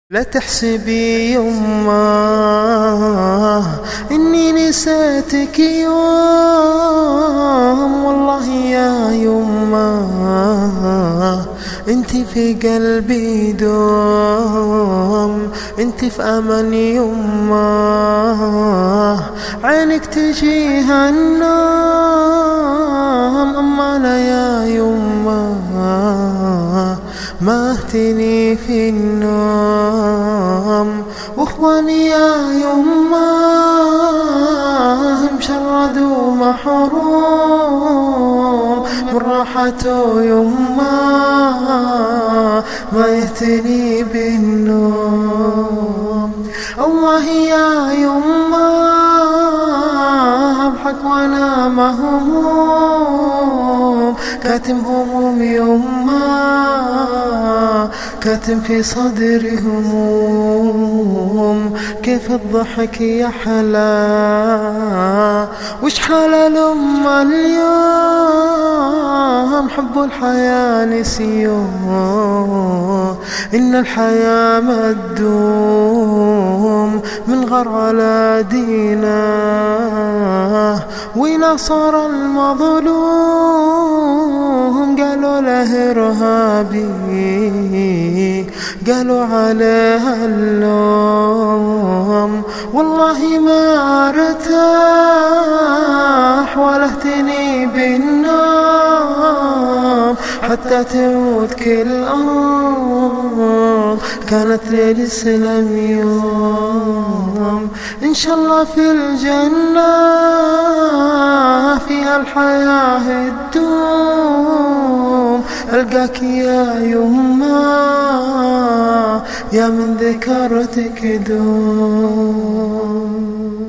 لا تحسبي يمه إني نسيتك يوم، والله يا يمه انتي في قلبي دوم، انتي في أمان يمه عينك تجيها النوم. أما أنا يا يمه ما اهتني في النوم، واخواني يا يمه مشرد ومحروم من راحته يمه ما يهتني بالنوم. الله يا يمه أضحك وأنا مهموم، كاتم هموم يمه كاتم في صدري هموم. كيف الضحك يحلى وش حال الأمة اليوم، حب الحياة نسيوم إن الحياة ما تدوم. من غر على دينه ونصر المظلوم، قالوا له إرهابي قالوا عليه اللوم. والله ما ارتاح ولا اهتني بالنوم حتى تموت كل أرض كانت للإسلام يوم. إن شاء الله في الجنة فيها الحياة الدوم، ألقاك يا يمه يا من ذكرتك دوم.